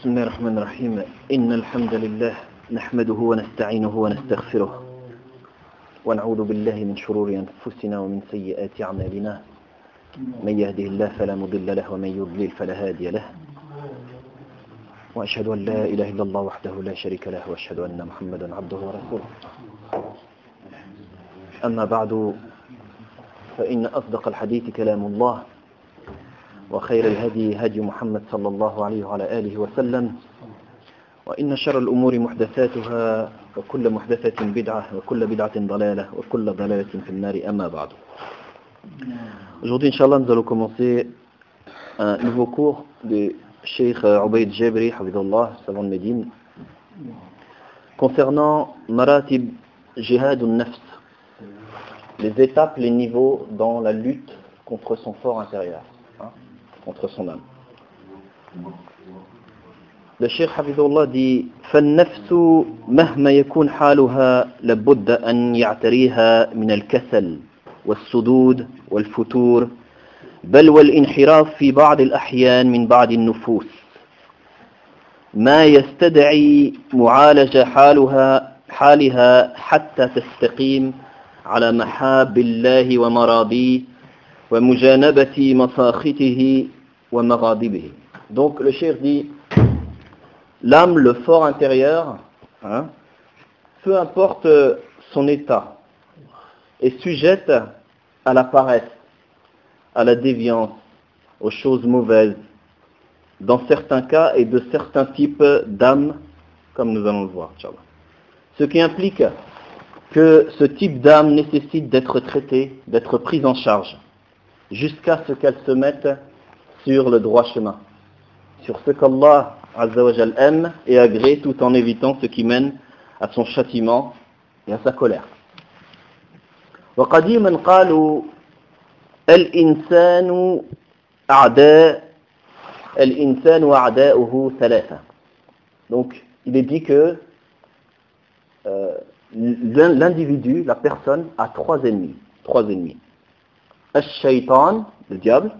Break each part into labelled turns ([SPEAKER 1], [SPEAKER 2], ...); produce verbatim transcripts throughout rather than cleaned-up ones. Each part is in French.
[SPEAKER 1] بسم الله الرحمن الرحيم إن الحمد لله نحمده ونستعينه ونستغفره ونعوذ بالله من شرور أنفسنا ومن سيئات أعمالنا من يهده الله فلا مضل له ومن يضلل فلا هادي له وأشهد أن لا إله إلا الله وحده لا شريك له وأشهد أن محمدا عبده ورسوله أما بعد فإن أصدق الحديث كلام الله وخير الهدي هدي محمد صلى الله عليه وعلى آله وسلم وإن شر الأمور محدثاتها وكل محدثة بدعة وكل بدعة ضلالة وكل ضلالة في النار أما بعد. Aujourd'hui, Inch'Allah, nous allons commencer un nouveau cours de Cheikh Ubayd Jabri, Hafidhullah, savant de Médine, concernant Maratib Jihad al-Nafs, les étapes, les niveaux dans la lutte contre son fort intérieur, hein, contre son âme. Le Cheikh Hafidhullah dit فالنفس مهما يكون حالها لابد أن يعتريها من الكسل والصدود والفتور بل والانحراف في بعض الأحيان من بعض النفوس ما يستدعي معالجة حالها حالها حتى تستقيم على محاب الله ومرابيه ومجانبة مساخطه ومغاضبه. Donc le cheikh dit l'âme, le fort intérieur, hein, peu importe son état, est sujette à la paresse, à la déviance, aux choses mauvaises, dans certains cas et de certains types d'âmes, comme nous allons le voir, Inch'Allah. Ce qui implique que ce type d'âme nécessite d'être traité, d'être prise en charge, jusqu'à ce qu'elle se mette sur le droit chemin, sur ce qu'Allah Azza wa Jal aime et agrée, tout en évitant ce qui mène à son châtiment et à sa colère. وقديما قالوا الإنسان أعداء الإنسان وأعداؤه ثلاثة. Donc il est dit que euh, l'individu, la personne, a trois ennemis, trois ennemis. الشيطان, le diable,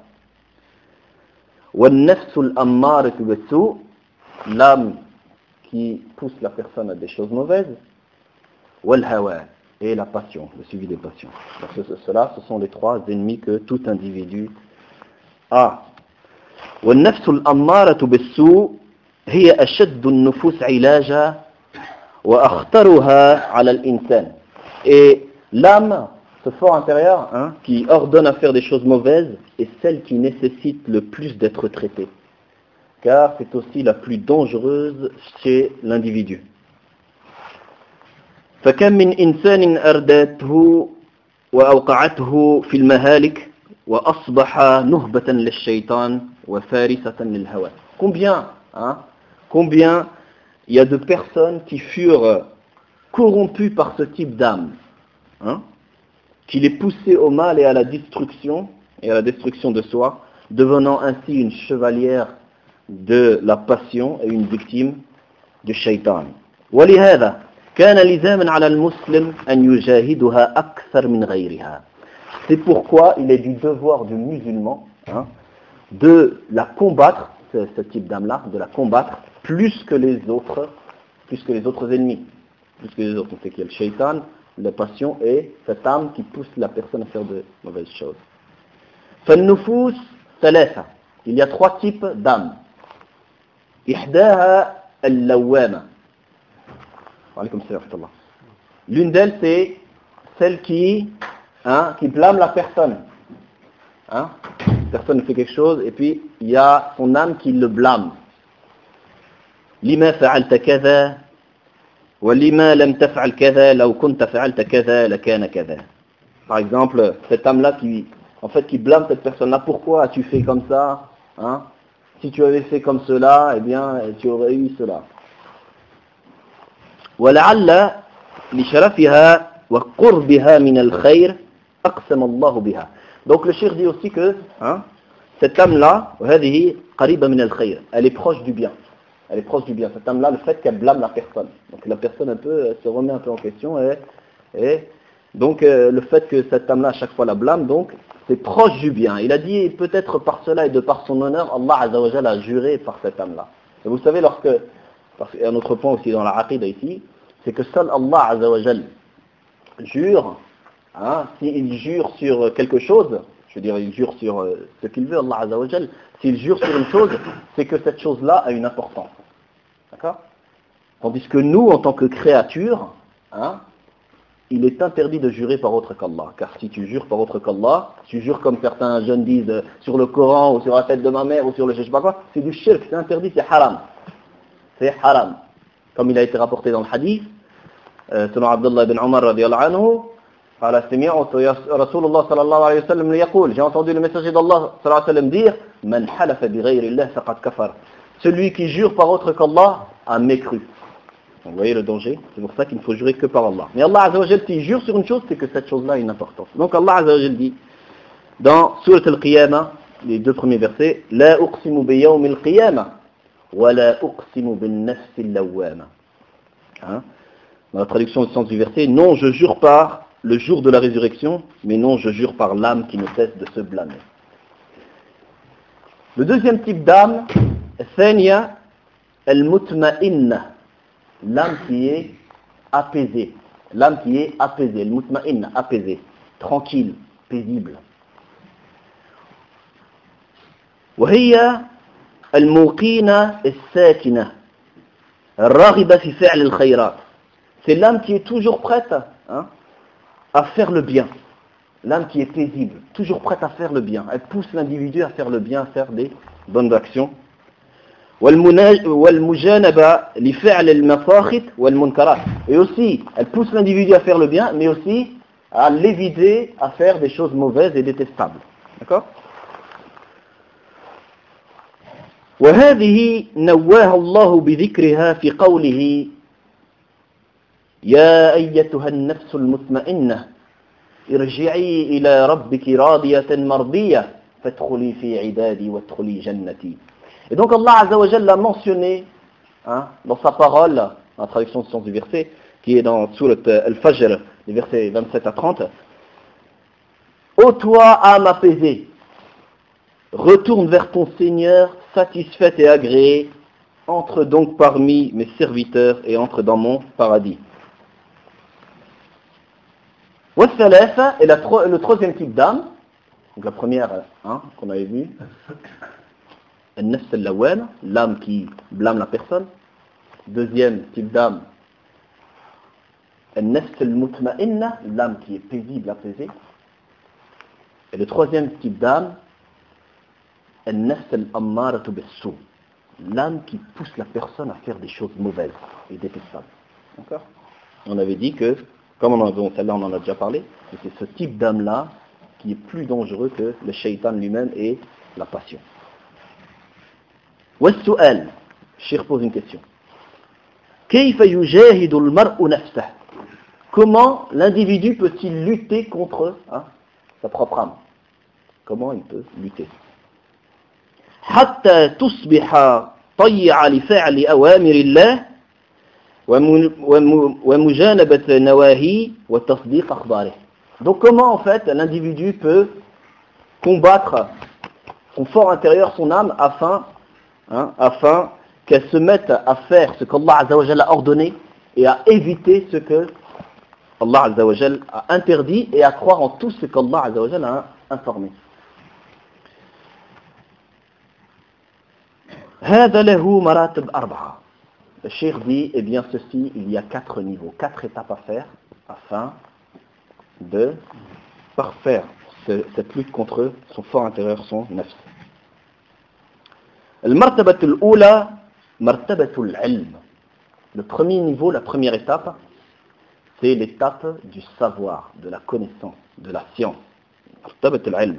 [SPEAKER 1] والنفس الأمارة بالسوء, l'âme qui pousse la personne à des choses mauvaises, والهوى, et la passion, le suivi des passions. Donc ce, cela, ce sont les trois ennemis que tout individu a. والنفس الأمارة بالسوء هي أشد النفوس علاجا وأخطرها على الإنسان. Et l'âme, ce fort intérieur, hein, qui ordonne à faire des choses mauvaises, est celle qui nécessite le plus d'être traitée, car c'est aussi la plus dangereuse chez l'individu. فكم من إنسان أردته وأوقعته في المهالك وأصبح نهبة للشيطان وفارسة للهوى. Combien, hein, combien il y a de personnes qui furent corrompues par ce type d'âme, hein, qui les poussait au mal et à la destruction, et à la destruction de soi, devenant ainsi une chevalière de la passion et une victime du shaitan. ولهذا كان لزاما على المسلم أن يجاهدها أكثر من غيرها. C'est pourquoi il est du devoir du musulman, hein, de la combattre, ce, ce type d'âme-là, de la combattre plus que les autres, plus que les autres ennemis, plus que les autres. On sait qu'il y a le shaitan, la passion et cette âme qui pousse la personne à faire de mauvaises choses. فالنفوس ثلاثة. Il y a trois types d'âmes. إحداها اللوامة. وعليكم السلام ورحمة الله. L'une d'elles, c'est celle qui, hein, qui blâme la personne. Hein? Personne fait quelque chose et puis il y a son âme qui le blâme. لما فعلت كذا وَلِمَا لَمْ تَفْعَلْ كَذَا لَوْ كُنْتَ فَعَلْتَ كَذَا لَكَانَ كَذَا. Par exemple, cette âme-là qui, en fait, qui blâme cette personne-là. Pourquoi as-tu fait comme ça, hein? Si tu avais fait comme cela, eh bien, tu aurais eu cela. وَلَعَلَّ لِشَرَفِهَا وَقُرْبِهَا مِنَ الْخَيْرِ أَقْسَمَ اللَّهُ بِهَا. Donc le cheikh dit aussi que, hein, cette âme-là, وَهَذِهِ قَرِيبًا مِنَ الْخَيْرِ, elle est proche du bien. Elle est proche du bien. Cette âme-là, le fait qu'elle blâme la personne. Donc la personne un peu se remet un peu en question et, et donc euh, le fait que cette âme-là à chaque fois la blâme, donc c'est proche du bien. Il a dit peut-être par cela et de par son honneur, Allah Azza wa Jalla a juré par cette âme-là. Et vous savez, lorsque, parce qu'il y a un autre point aussi dans la aqida ici, c'est que seul Allah Azza wa Jal jure, hein, s'il jure sur quelque chose, je veux dire, il jure sur euh, ce qu'il veut, Allah Azza wa Jal, s'il jure sur une chose, c'est que cette chose-là a une importance. D'accord? Tandis que nous, en tant que créatures, hein, il est interdit de jurer par autre qu'Allah. Car si tu jures par autre qu'Allah, tu jures comme certains jeunes disent euh, sur le Coran ou sur la tête de ma mère ou sur le je sais pas quoi, c'est du shirk, c'est interdit, c'est haram. C'est haram. Comme il a été rapporté dans le hadith, euh, selon Abdullah ibn Omar radiallahu anhu, قال سمعت رسول الله صلى الله عليه وسلم يقول, j'ai entendu le messager d'Allah صلى الله عليه وسلم dire, من حلف بغير الله فقد كفر. Celui qui jure par autre qu'Allah a mécru. Vous voyez le danger? C'est pour ça qu'il ne faut jurer que par Allah. Mais Allah Azza wa Jal, s'il jure sur une chose, c'est que cette chose-là a une importance. Donc Allah Azza wa Jal dit, dans Surat al-Qiyamah, les deux premiers versets, لا أقسم بيوم القيامة ولا أقسم بالنفس اللوامة. Hein? Dans la traduction du sens du verset, non, je jure par le jour de la résurrection, mais non, je jure par l'âme qui ne cesse de se blâmer. Le deuxième type d'âme, الثانية المطمئنة, l'âme qui est apaisée, l'âme qui est apaisée, المطمئنة, apaisée, tranquille, paisible. وهي الموقنة الساكنة الراغبة في فعل الخيرات. C'est l'âme qui est toujours prête, hein, à faire le bien. L'âme qui est paisible, toujours prête à faire le bien. Elle pousse l'individu à faire le bien, à faire des bonnes actions. والمجانبة لفعل المفاخت والمنكرات. Et aussi, elle pousse l'individu à faire le bien, mais aussi à l'éviter à faire des choses mauvaises et détestables. D'accord? وهذه نواها الله بذكرها في قوله يا أيتها النفس المطمئنة ارجعي إلى ربك راضية مرضية فادخلي في عبادي وادخلي جنتي. Et donc Allah Azza wa Jalla l'a mentionné, hein, dans sa parole, dans la traduction du sens du verset, qui est dans Surat Al-Fajr, les versets vingt-sept à trente. Ô toi, âme apaisée, retourne vers ton Seigneur, satisfaite et agréée, entre donc parmi mes serviteurs et entre dans mon paradis. Wasalafa est la, le troisième type d'âme, donc la première, hein, qu'on avait vue, An-Nafs al-Lawwama, l'âme qui blâme la personne. Deuxième type d'âme, An-Nafs al-Mutma'inna, l'âme qui est paisible, apaisée. Et le troisième type d'âme, An-Nafs al-Ammaratu bis-Su', l'âme qui pousse la personne à faire des choses mauvaises et détestables. D'accord? On avait dit que, comme on, avait, celle-là on en a déjà parlé, que c'est ce type d'âme-là qui est plus dangereux que le shaitan lui-même et la passion. والسؤال, Cheikh pose une question. كيف يجاهد المرء نفسه? Comment l'individu peut-il lutter contre, hein, sa propre âme? Comment il peut lutter? حتى تصبح طيع لفعل أوامر الله ومجانبة نواهي وتصديق أخباره. Donc comment en fait l'individu peut combattre son fort intérieur, son âme, afin Hein, afin qu'elle se mette à faire ce qu'Allah Azza wa Jalla a ordonné et à éviter ce que Allah Azza wa Jalla a interdit et à croire en tout ce qu'Allah Azza wa Jalla a informé. هذا له مراتب أربعة. Le cheikh dit, eh bien ceci, il y a quatre niveaux, quatre étapes à faire afin de parfaire ce, cette lutte contre son fort intérieur, son nafs. المرتبة الأولى مرتبة العلم. Le premier niveau, la première étape, c'est l'étape du savoir, de la connaissance, de la science. مرتبة العلم.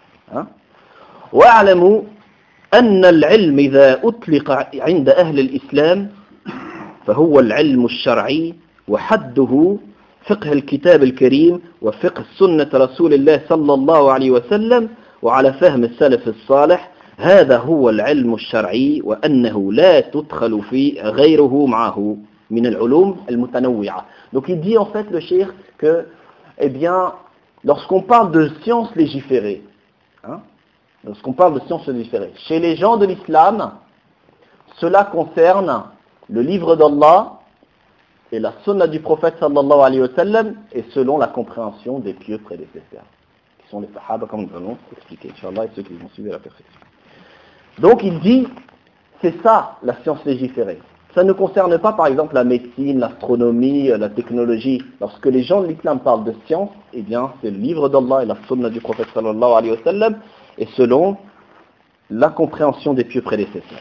[SPEAKER 1] واعلموا أن العلم إذا أطلق عند أهل الإسلام فهو العلم الشرعي وحده فقه الكتاب الكريم وفقه سنة رسول الله صلى الله عليه وسلم وعلى فهم السلف الصالح. هذا هو العلم الشرعي وأنه لا تدخل في غيره معه من العلوم المتنوعة. Donc il dit en fait le cheikh que, eh bien, lorsqu'on parle de sciences légiférées, hein, lorsqu'on parle de sciences légiférées, chez les gens de l'islam, cela concerne le livre d'Allah et la sunna du prophète sallallahu alayhi wa sallam, et selon la compréhension des pieux prédécesseurs, qui sont les sahaba, comme nous allons expliquer, Inch'Allah, et ceux qui vont suivre à la perfection. Donc il dit, c'est ça la science légiférée. Ça ne concerne pas par exemple la médecine, l'astronomie, la technologie. Lorsque les gens de l'islam parlent de science, eh bien c'est le livre d'Allah et la sunna du prophète sallallahu alayhi wa sallam, et selon la compréhension des pieux prédécesseurs.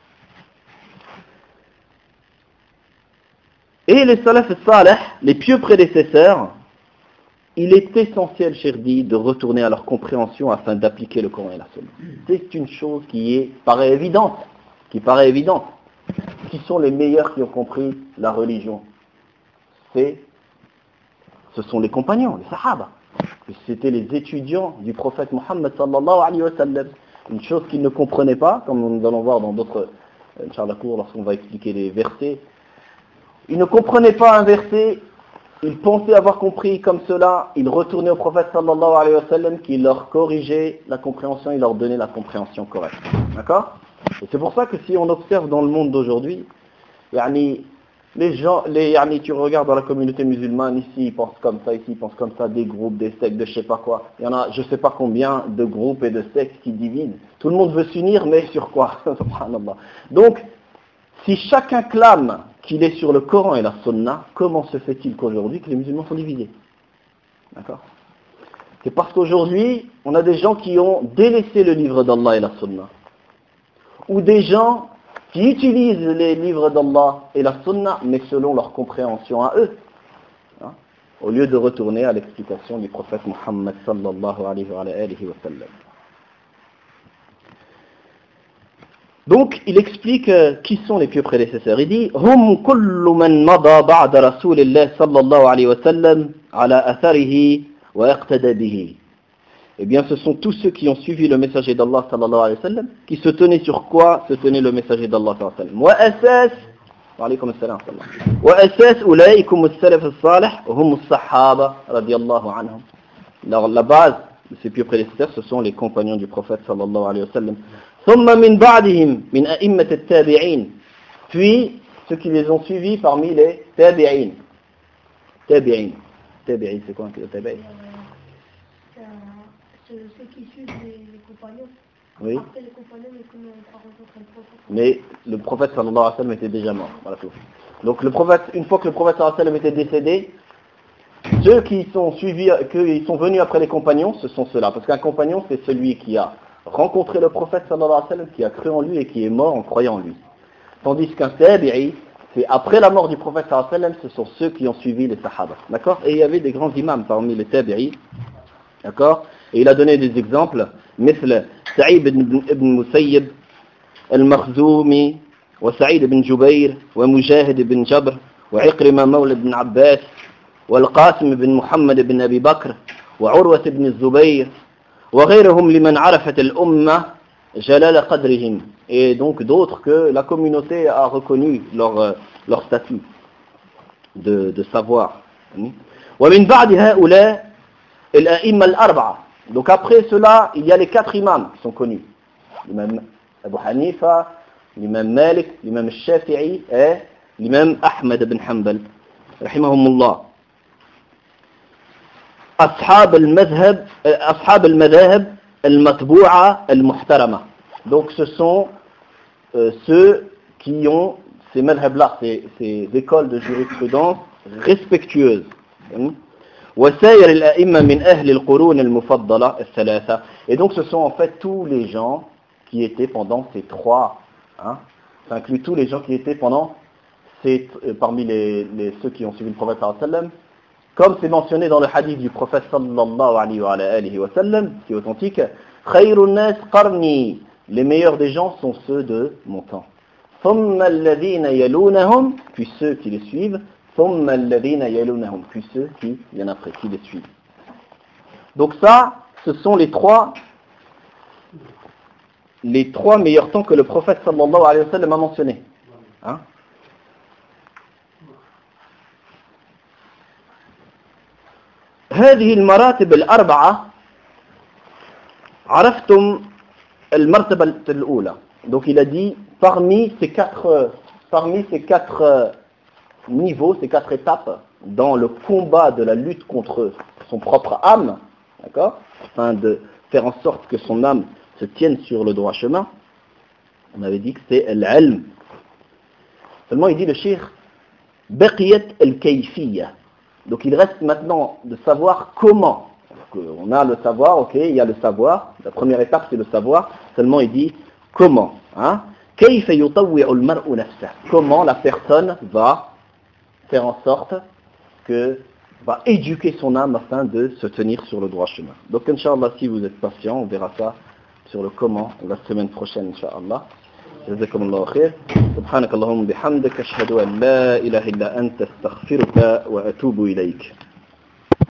[SPEAKER 1] Et les salaf salih, les pieux prédécesseurs, il est essentiel, cher dit, de retourner à leur compréhension afin d'appliquer le Coran et la Sunna. C'est une chose qui est, paraît évidente, qui paraît évidente. Qui sont les meilleurs qui ont compris la religion? C'est, ce sont les compagnons, les sahaba. C'était les étudiants du prophète Mohammed sallallahu alayhi wa sallam. Une chose qu'ils ne comprenaient pas, comme nous allons voir dans d'autres, Inch'Allah, cours, lorsqu'on va expliquer les versets. Ils ne comprenaient pas un verset, ils pensaient avoir compris comme cela, ils retournaient au prophète sallallahu alayhi wa sallam qui leur corrigeait la compréhension, il leur donnait la compréhension correcte. D'accord? Et c'est pour ça que si on observe dans le monde d'aujourd'hui, yani, les gens, les, yani, tu regardes dans la communauté musulmane, ici ils pensent comme ça, ici ils pensent comme ça, des groupes, des sectes, de je sais pas quoi. Il y en a je sais pas combien de groupes et de sectes qui divisent. Tout le monde veut s'unir, mais sur quoi? Subhanallah. Donc, si chacun clame qu'il est sur le Coran et la Sunna, comment se fait-il qu'aujourd'hui que les musulmans sont divisés? D'accord? C'est parce qu'aujourd'hui, on a des gens qui ont délaissé le livre d'Allah et la Sunna. Ou des gens qui utilisent les livres d'Allah et la Sunna, mais selon leur compréhension à eux. Hein? Au lieu de retourner à l'explication du prophète Muhammad sallallahu alayhi wa sallam. Donc, il explique euh, qui sont les pieux prédécesseurs. Il dit Hum kullu man mada ba'da Rasulillah sallallahu alayhi wa sallam ala atharihi wa iqtada bihi. Eh bien, ce sont tous ceux qui ont suivi le messager d'Allah sallallahu alayhi wa sallam, qui se tenaient sur quoi se tenait le messager d'Allah sallallahu alayhi wa sallam. Wa asas, wa alaykum assalam, wa asas ulaykum as-salaf as-salih, hum as-sahaba radiyallahu anhum. Alors, la base de ces pieux prédécesseurs, ce sont les compagnons du prophète sallallahu alayhi wa sallam. ثم من بعدهم من أئمة التابعين. Puis ceux qui les ont suivis parmi les tabi'in. Tabi'in. Tabi'in, c'est quoi un tabi'in?
[SPEAKER 2] Ceux qui suivent les, les compagnons.
[SPEAKER 1] Oui.
[SPEAKER 2] Après les compagnons, mais comme on par exemple le prophète.
[SPEAKER 1] Mais le prophète sallallahu alayhi wa sallam était déjà mort. Voilà tout. Donc le prophète, une fois que le prophète sallallahu alayhi wa sallam était décédé, ceux qui sont suivis, qui sont venus après les compagnons, ce sont ceux-là. Parce qu'un compagnon, c'est celui qui a rencontré le prophète sallallahu alayhi wa sallam, qui a cru en lui et qui est mort en croyant en lui. Tandis qu'un tabi'i, c'est après la mort du prophète sallallahu alayhi wa sallam, ce sont ceux qui ont suivi les sahaba. D'accord? Et il y avait des grands imams parmi les tabi'i. D'accord? Et il a donné des exemples, مثل سعيد بن مسيب المخزومي وسعيد بن جبير ومجاهد بن جبر وعكرمة مولى بن عباس والقاسم بن محمد بن أبي بكر وعروة بن الزبير وغيرهم لمن عرفت الأمة جلال قدرهم. Et donc d'autres que la communauté a reconnu leur, leur statut de, de savoir. ومن بعد هؤلاء الأئمة الأربعة. Donc après cela, il y a les quatre imams qui sont connus. L'imam Abu Hanifa, l'imam Malik, l'imam Shafi'i et l'imam Ahmed ibn Hanbal. Rahimahumullah. أصحاب المذهب أصحاب المذاهب المتبوعة المحترمة. Donc ce sont euh, ceux qui ont ces madhab-là, ces, ces écoles de jurisprudence respectueuses. وسائر الأئمة من أهل القرون المفضلة الثلاثة. Et donc ce sont en fait tous les gens qui étaient pendant ces trois, hein, ça inclut tous les gens qui étaient pendant ces, euh, parmi les, les, ceux qui ont suivi le prophète sallallahu alayhi wa sallam. Comme c'est mentionné dans le hadith du prophète sallallahu alayhi wa sallam, qui est authentique, khayrun nas qarni, les meilleurs des gens sont ceux de mon temps. Thumma alladhina yalunahum, puis ceux qui les suivent, thumma alladhina yalunahum, puis ceux qui viennent après, qui les suivent. Donc ça, ce sont les trois, les trois meilleurs temps que le prophète sallallahu alayhi wa sallam a mentionné. Hein? هذه المراتب الأربعة عرفتم المرتبة الأولى. Donc il a dit, parmi ces quatre, parmi ces quatre niveaux, ces quatre étapes dans le combat de la lutte contre son propre âme, d'accord, afin de faire en sorte que son âme se tienne sur le droit chemin, on avait dit que c'est l'ilm. Seulement il dit le cheikh, baqiyat al-kayfiyya. Donc il reste maintenant de savoir comment. On a le savoir, ok, il y a le savoir. La première étape c'est le savoir. Seulement il dit comment. Hein? Kayfa yutawwi'u al-mar'u nafsahu. Comment la personne va faire en sorte que va éduquer son âme afin de se tenir sur le droit chemin. Donc Inch'Allah, si vous êtes patient, on verra ça sur le comment la semaine prochaine, Inch'Allah. جزاكم الله خير سبحانك اللهم بحمدك أشهد أن لا إله إلا أنت استغفرك وأتوب إليك